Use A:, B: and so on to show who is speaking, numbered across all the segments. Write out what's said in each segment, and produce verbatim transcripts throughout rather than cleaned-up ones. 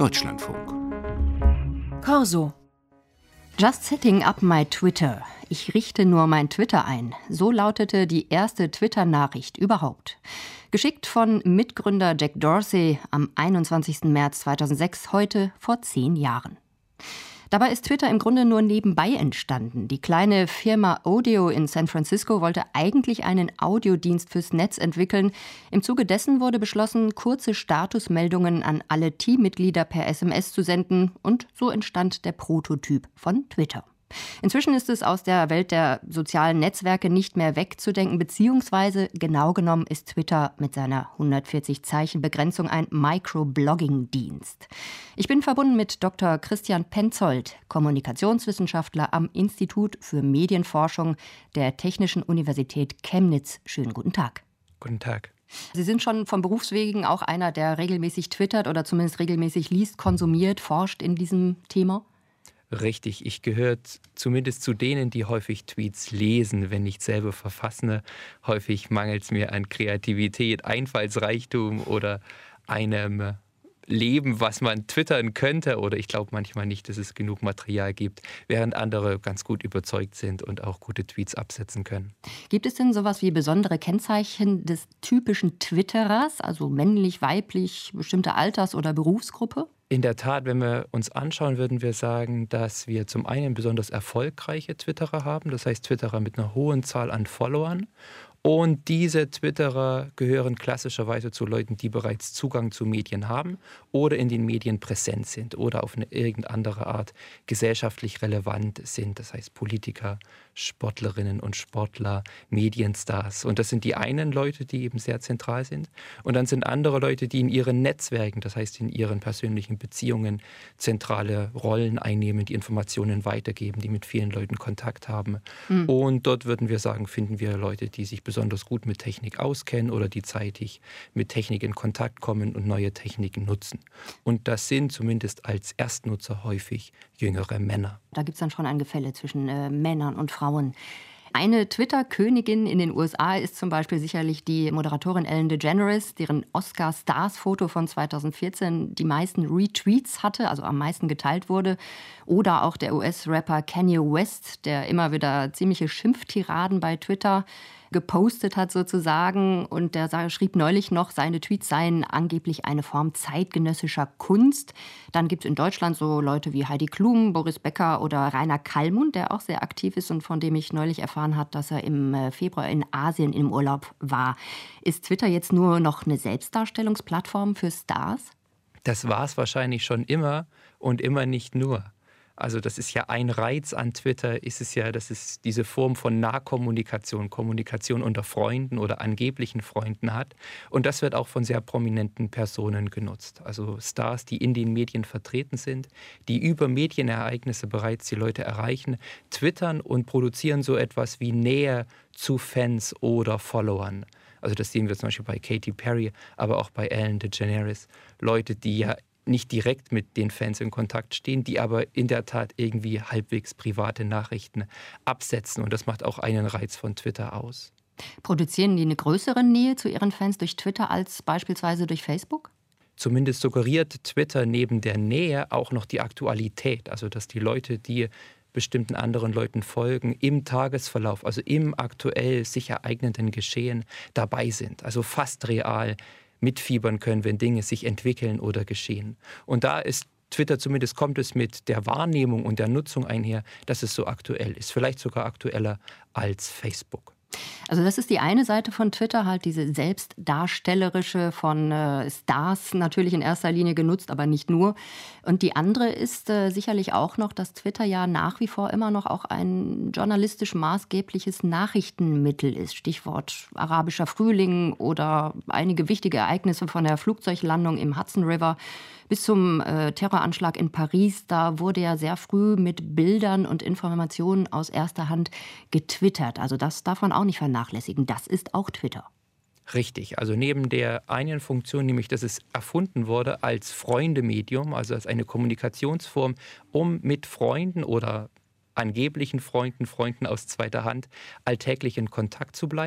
A: Deutschlandfunk.
B: Corso. Just setting up my Twitter. Ich richte nur mein Twitter ein. So lautete die erste Twitter-Nachricht überhaupt. Geschickt von Mitgründer Jack Dorsey am einundzwanzigsten März zweitausendsechs, heute vor zehn Jahren. Dabei ist Twitter im Grunde nur nebenbei entstanden. Die kleine Firma Odeo in San Francisco wollte eigentlich einen Audiodienst fürs Netz entwickeln. Im Zuge dessen wurde beschlossen, kurze Statusmeldungen an alle Teammitglieder per S M S zu senden. Und so entstand der Prototyp von Twitter. Inzwischen ist es aus der Welt der sozialen Netzwerke nicht mehr wegzudenken, beziehungsweise genau genommen ist Twitter mit seiner hundertvierzig Zeichen Begrenzung ein Microblogging-Dienst. Ich bin verbunden mit Doktor Christian Penzold, Kommunikationswissenschaftler am Institut für Medienforschung der Technischen Universität Chemnitz. Schönen guten Tag.
C: Guten Tag.
B: Sie sind schon vom Berufswegen auch einer, der regelmäßig twittert oder zumindest regelmäßig liest, konsumiert, forscht in diesem Thema?
C: Richtig, ich gehöre zumindest zu denen, die häufig Tweets lesen, wenn nicht selber verfassen. Häufig mangelt es mir an Kreativität, Einfallsreichtum oder einem Leben, was man twittern könnte. Oder ich glaube manchmal nicht, dass es genug Material gibt, während andere ganz gut überzeugt sind und auch gute Tweets absetzen können.
B: Gibt es denn sowas wie besondere Kennzeichen des typischen Twitterers, also männlich, weiblich, bestimmte Alters- oder Berufsgruppe?
C: In der Tat, wenn wir uns anschauen, würden wir sagen, dass wir zum einen besonders erfolgreiche Twitterer haben, das heißt Twitterer mit einer hohen Zahl an Followern. Und diese Twitterer gehören klassischerweise zu Leuten, die bereits Zugang zu Medien haben oder in den Medien präsent sind oder auf eine irgendeine andere Art gesellschaftlich relevant sind. Das heißt Politiker, Sportlerinnen und Sportler, Medienstars. Und das sind die einen Leute, die eben sehr zentral sind. Und dann sind andere Leute, die in ihren Netzwerken, das heißt in ihren persönlichen Beziehungen, zentrale Rollen einnehmen, die Informationen weitergeben, die mit vielen Leuten Kontakt haben. Mhm. Und dort würden wir sagen, finden wir Leute, die sich besonders gut mit Technik auskennen oder die zeitig mit Technik in Kontakt kommen und neue Techniken nutzen. Und das sind zumindest als Erstnutzer häufig jüngere Männer.
B: Da gibt es dann schon ein Gefälle zwischen äh, Männern und Frauen. Eine Twitter-Königin in den U S A ist zum Beispiel sicherlich die Moderatorin Ellen DeGeneres, deren Oscar-Stars-Foto von zweitausendvierzehn die meisten Retweets hatte, also am meisten geteilt wurde. Oder auch der U S-Rapper Kanye West, der immer wieder ziemliche Schimpftiraden bei Twitter gepostet hat sozusagen. Und der schrieb neulich noch, seine Tweets seien angeblich eine Form zeitgenössischer Kunst. Dann gibt es in Deutschland so Leute wie Heidi Klum, Boris Becker oder Rainer Kallmund, der auch sehr aktiv ist und von dem ich neulich erfahren habe, dass er im Februar in Asien im Urlaub war. Ist Twitter jetzt nur noch eine Selbstdarstellungsplattform für Stars?
C: Das war es wahrscheinlich schon immer und immer nicht nur. Also das ist ja ein Reiz an Twitter, ist es ja, dass es diese Form von Nahkommunikation, Kommunikation unter Freunden oder angeblichen Freunden hat. Und das wird auch von sehr prominenten Personen genutzt. Also Stars, die in den Medien vertreten sind, die über Medienereignisse bereits die Leute erreichen, twittern und produzieren so etwas wie Nähe zu Fans oder Followern. Also das sehen wir zum Beispiel bei Katy Perry, aber auch bei Ellen DeGeneres. Leute, die ja nicht direkt mit den Fans in Kontakt stehen, die aber in der Tat irgendwie halbwegs private Nachrichten absetzen. Und das macht auch einen Reiz von Twitter aus.
B: Produzieren die eine größere Nähe zu ihren Fans durch Twitter als beispielsweise durch Facebook?
C: Zumindest suggeriert Twitter neben der Nähe auch noch die Aktualität. Also dass die Leute, die bestimmten anderen Leuten folgen, im Tagesverlauf, also im aktuell sich ereignenden Geschehen dabei sind. Also fast real mitfiebern können, wenn Dinge sich entwickeln oder geschehen. Und da ist Twitter, zumindest kommt es mit der Wahrnehmung und der Nutzung einher, dass es so aktuell ist. Vielleicht sogar aktueller als Facebook.
B: Also das ist die eine Seite von Twitter, halt diese selbstdarstellerische, von äh, Stars natürlich in erster Linie genutzt, aber nicht nur. Und die andere ist äh, sicherlich auch noch, dass Twitter ja nach wie vor immer noch auch ein journalistisch maßgebliches Nachrichtenmittel ist. Stichwort arabischer Frühling oder einige wichtige Ereignisse von der Flugzeuglandung im Hudson River bis zum äh, Terroranschlag in Paris. Da wurde ja sehr früh mit Bildern und Informationen aus erster Hand getwittert. Also das darf man auch nicht vernachlässigen. Das ist auch Twitter.
C: Richtig, also neben der einen Funktion, nämlich dass es erfunden wurde als Freundemedium, also als eine Kommunikationsform, um mit Freunden oder angeblichen Freunden, Freunden aus zweiter Hand alltäglich in Kontakt zu bleiben,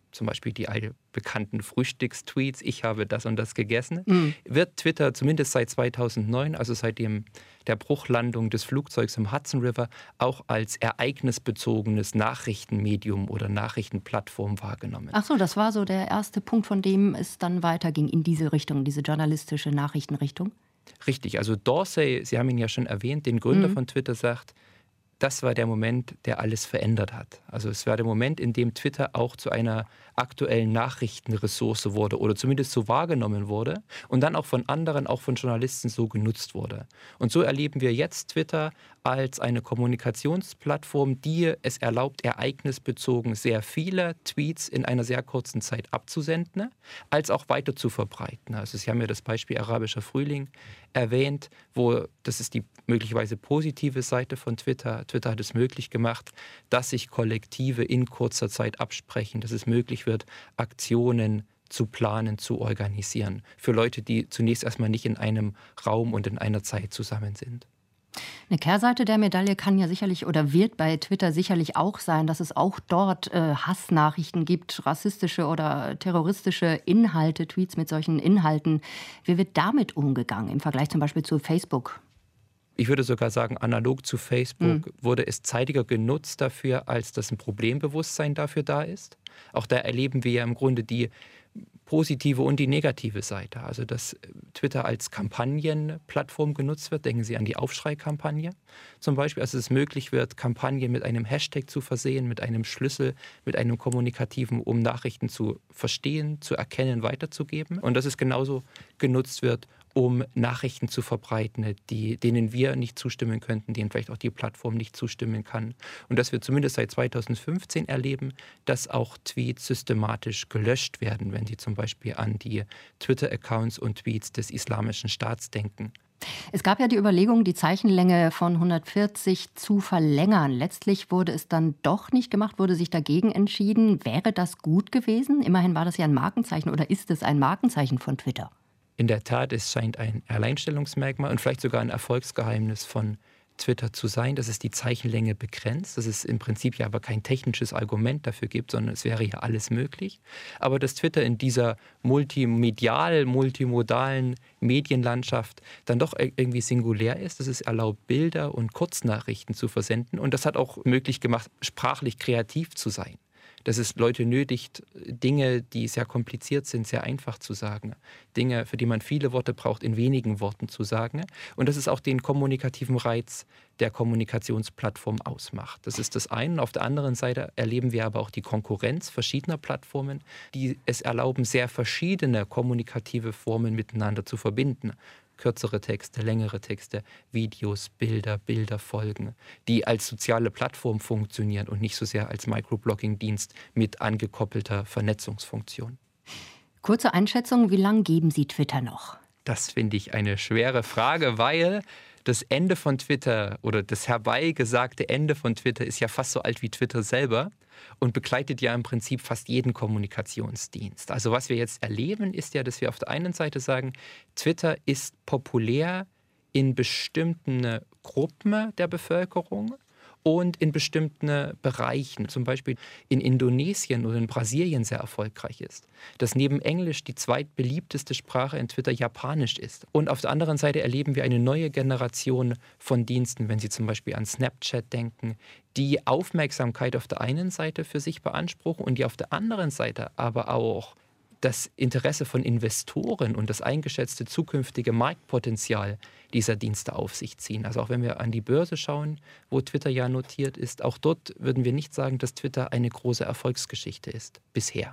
C: zum Beispiel die bekannten Frühstückstweets, ich habe das und das gegessen,
B: Mhm.
C: wird Twitter zumindest seit zweitausendneun, also seit dem, der Bruchlandung des Flugzeugs im Hudson River, auch als ereignisbezogenes Nachrichtenmedium oder Nachrichtenplattform wahrgenommen.
B: Ach so, das war so der erste Punkt, von dem es dann weiterging in diese Richtung, diese journalistische Nachrichtenrichtung?
C: Richtig, also Dorsey, Sie haben ihn ja schon erwähnt, den Gründer
B: Mhm.
C: von Twitter, sagt, das war der Moment, der alles verändert hat. Also es war der Moment, in dem Twitter auch zu einer aktuellen Nachrichtenressource wurde oder zumindest so wahrgenommen wurde und dann auch von anderen, auch von Journalisten so genutzt wurde. Und so erleben wir jetzt Twitter als eine Kommunikationsplattform, die es erlaubt, ereignisbezogen sehr viele Tweets in einer sehr kurzen Zeit abzusenden, als auch weiter zu verbreiten. Also Sie haben ja das Beispiel Arabischer Frühling erwähnt, wo das ist die möglicherweise positive Seite von Twitter. Twitter hat es möglich gemacht, dass sich Kollektive in kurzer Zeit absprechen, dass es möglich wird, Aktionen zu planen, zu organisieren. Für Leute, die zunächst erstmal nicht in einem Raum und in einer Zeit zusammen sind.
B: Eine Kehrseite der Medaille kann ja sicherlich oder wird bei Twitter sicherlich auch sein, dass es auch dort äh, Hassnachrichten gibt, rassistische oder terroristische Inhalte, Tweets mit solchen Inhalten. Wie wird damit umgegangen im Vergleich zum Beispiel zu Facebook?
C: Ich würde sogar sagen, analog zu Facebook mhm. wurde es zeitiger genutzt dafür, als dass ein Problembewusstsein dafür da ist. Auch da erleben wir ja im Grunde die positive und die negative Seite. Also dass Twitter als Kampagnenplattform genutzt wird. Denken Sie an die Aufschrei-Kampagne zum Beispiel. Also dass es möglich wird, Kampagnen mit einem Hashtag zu versehen, mit einem Schlüssel, mit einem kommunikativen, um Nachrichten zu verstehen, zu erkennen, weiterzugeben. Und dass es genauso genutzt wird, um Nachrichten zu verbreiten, die, denen wir nicht zustimmen könnten, denen vielleicht auch die Plattform nicht zustimmen kann. Und dass wir zumindest seit zweitausendfünfzehn erleben, dass auch Tweets systematisch gelöscht werden, wenn sie zum Beispiel an die Twitter-Accounts und Tweets des Islamischen Staats denken.
B: Es gab ja die Überlegung, die Zeichenlänge von hundertvierzig zu verlängern. Letztlich wurde es dann doch nicht gemacht, wurde sich dagegen entschieden. Wäre das gut gewesen? Immerhin war das ja ein Markenzeichen oder ist es ein Markenzeichen von Twitter?
C: In der Tat, es scheint ein Alleinstellungsmerkmal und vielleicht sogar ein Erfolgsgeheimnis von Twitter zu sein, dass es die Zeichenlänge begrenzt, dass es im Prinzip ja aber kein technisches Argument dafür gibt, sondern es wäre ja alles möglich. Aber dass Twitter in dieser multimedial, multimodalen Medienlandschaft dann doch irgendwie singulär ist, dass es erlaubt, Bilder und Kurznachrichten zu versenden. Und das hat auch möglich gemacht, sprachlich kreativ zu sein. Dass es Leute nötigt, Dinge, die sehr kompliziert sind, sehr einfach zu sagen. Dinge, für die man viele Worte braucht, in wenigen Worten zu sagen. Und dass es auch den kommunikativen Reiz der Kommunikationsplattform ausmacht. Das ist das eine. Auf der anderen Seite erleben wir aber auch die Konkurrenz verschiedener Plattformen, die es erlauben, sehr verschiedene kommunikative Formen miteinander zu verbinden. Kürzere Texte, längere Texte, Videos, Bilder, Bilderfolgen, die als soziale Plattform funktionieren und nicht so sehr als Microblogging-Dienst mit angekoppelter Vernetzungsfunktion.
B: Kurze Einschätzung, wie lange geben Sie Twitter noch?
C: Das finde ich eine schwere Frage, weil das Ende von Twitter oder das herbeigesagte Ende von Twitter ist ja fast so alt wie Twitter selber und begleitet ja im Prinzip fast jeden Kommunikationsdienst. Also was wir jetzt erleben, ist ja, dass wir auf der einen Seite sagen, Twitter ist populär in bestimmten Gruppen der Bevölkerung und in bestimmten Bereichen, zum Beispiel in Indonesien oder in Brasilien sehr erfolgreich ist. Dass neben Englisch die zweitbeliebteste Sprache in Twitter Japanisch ist. Und auf der anderen Seite erleben wir eine neue Generation von Diensten, wenn Sie zum Beispiel an Snapchat denken, die Aufmerksamkeit auf der einen Seite für sich beanspruchen und die auf der anderen Seite aber auch das Interesse von Investoren und das eingeschätzte zukünftige Marktpotenzial dieser Dienste auf sich ziehen. Also auch wenn wir an die Börse schauen, wo Twitter ja notiert ist, auch dort würden wir nicht sagen, dass Twitter eine große Erfolgsgeschichte ist, bisher.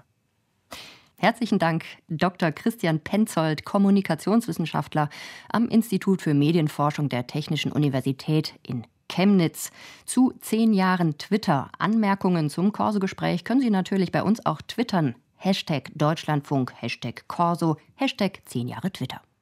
B: Herzlichen Dank, Doktor Christian Penzold, Kommunikationswissenschaftler am Institut für Medienforschung der Technischen Universität in Chemnitz. Zu zehn Jahren Twitter. Anmerkungen zum Corso-Gespräch können Sie natürlich bei uns auch twittern. Hashtag Deutschlandfunk, Hashtag Corso, Hashtag zehn Jahre Twitter.